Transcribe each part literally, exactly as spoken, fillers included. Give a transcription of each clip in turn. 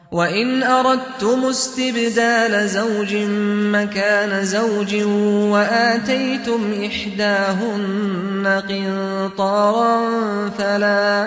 وإن أردتم استبدال زوج مكان زوج وآتيتم إحداهن قنطارا فلا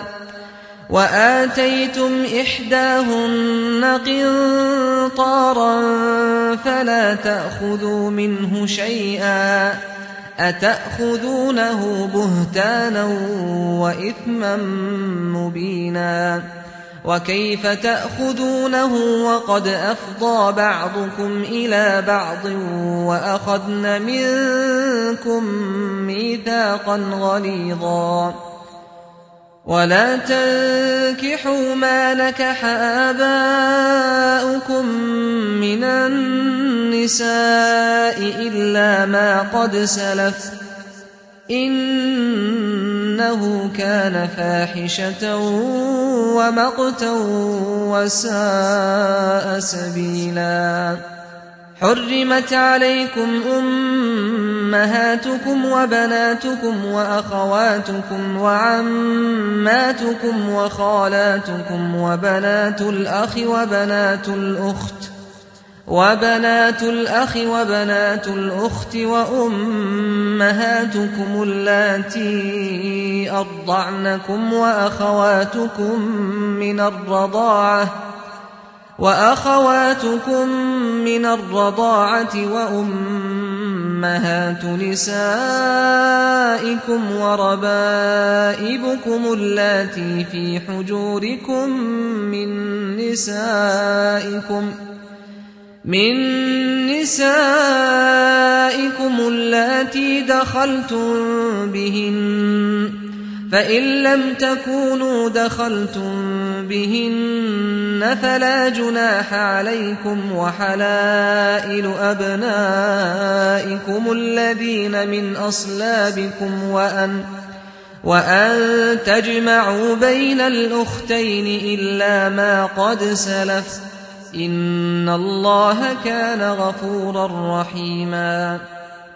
وآتيتم إحداهن قنطارا فلا تأخذوا منه شيئا أتأخذونه بهتانا وإثما مبينا وكيف تأخذونه وقد أفضى بعضكم إلى بعض وأخذن منكم ميثاقا غليظا ولا تنكحوا ما نكح آباؤكم من النساء إلا ما قد سلف إنه كان فاحشة ومقتا وساء سبيلا حرمت عليكم أمهاتكم وبناتكم وأخواتكم وعماتكم وخالاتكم وبنات الأخ وبنات الأخت وبنات الأخ وبنات الأخت وأمهاتكم اللاتي أرضعنكم وأخواتكم من الرضاعة وأخواتكم من الرضاعة وأمهات نسائكم وربائبكم اللاتي في حجوركم من نسائكم من نسائكم اللاتي دخلتم بهن فإن لم تكونوا دخلتم بهن فلا جناح عليكم وحلائل أبنائكم الذين من أصلابكم وأن وأن تجمعوا بين الأختين إلا ما قد سلف إن الله كان غفورا رحيما